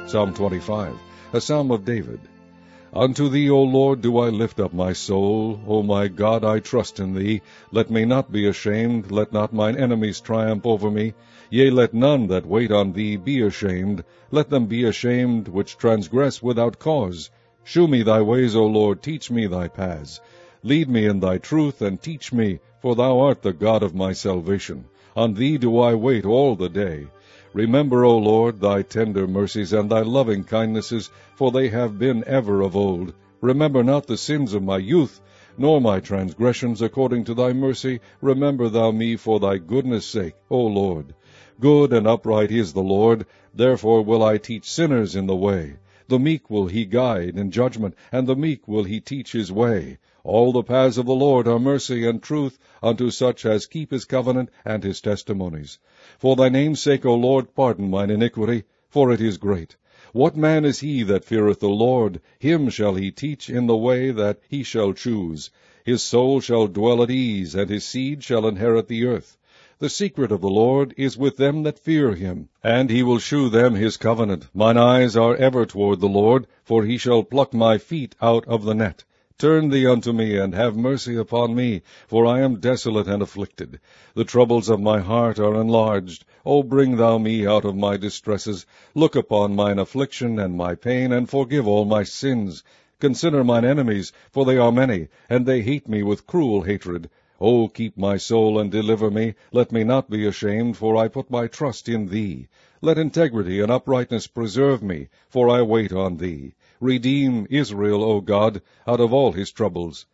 Psalm 25, a psalm of David. Unto thee, O Lord, do I lift up my soul. O my God, I trust in thee. Let me not be ashamed. Let not mine enemies triumph over me. Yea, let none that wait on thee be ashamed. Let them be ashamed which transgress without cause. Shew me thy ways, O Lord, teach me thy paths. Lead me in thy truth, and teach me, for thou art the God of my salvation. On thee do I wait all the day. Remember, O Lord, thy tender mercies and thy loving kindnesses, for they have been ever of old. Remember not the sins of my youth, nor my transgressions according to thy mercy. Remember thou me for thy goodness' sake, O Lord. Good and upright is the Lord, therefore will I teach sinners in the way. The meek will he guide in judgment, and the meek will he teach his way. All the paths of the Lord are mercy and truth unto such as keep his covenant and his testimonies. For thy name's sake, O Lord, pardon mine iniquity, for it is great. What man is he that feareth the Lord? Him shall he teach in the way that he shall choose. His soul shall dwell at ease, and his seed shall inherit the earth. The secret of the Lord is with them that fear him, and he will shew them his covenant. Mine eyes are ever toward the Lord, for he shall pluck my feet out of the net. Turn thee unto me, and have mercy upon me, for I am desolate and afflicted. The troubles of my heart are enlarged. O bring thou me out of my distresses. Look upon mine affliction and my pain, and forgive all my sins. Consider mine enemies, for they are many, and they hate me with cruel hatred. O keep my soul and deliver me. Let me not be ashamed, for I put my trust in thee. Let integrity and uprightness preserve me, for I wait on thee. Redeem Israel, O God, out of all his troubles.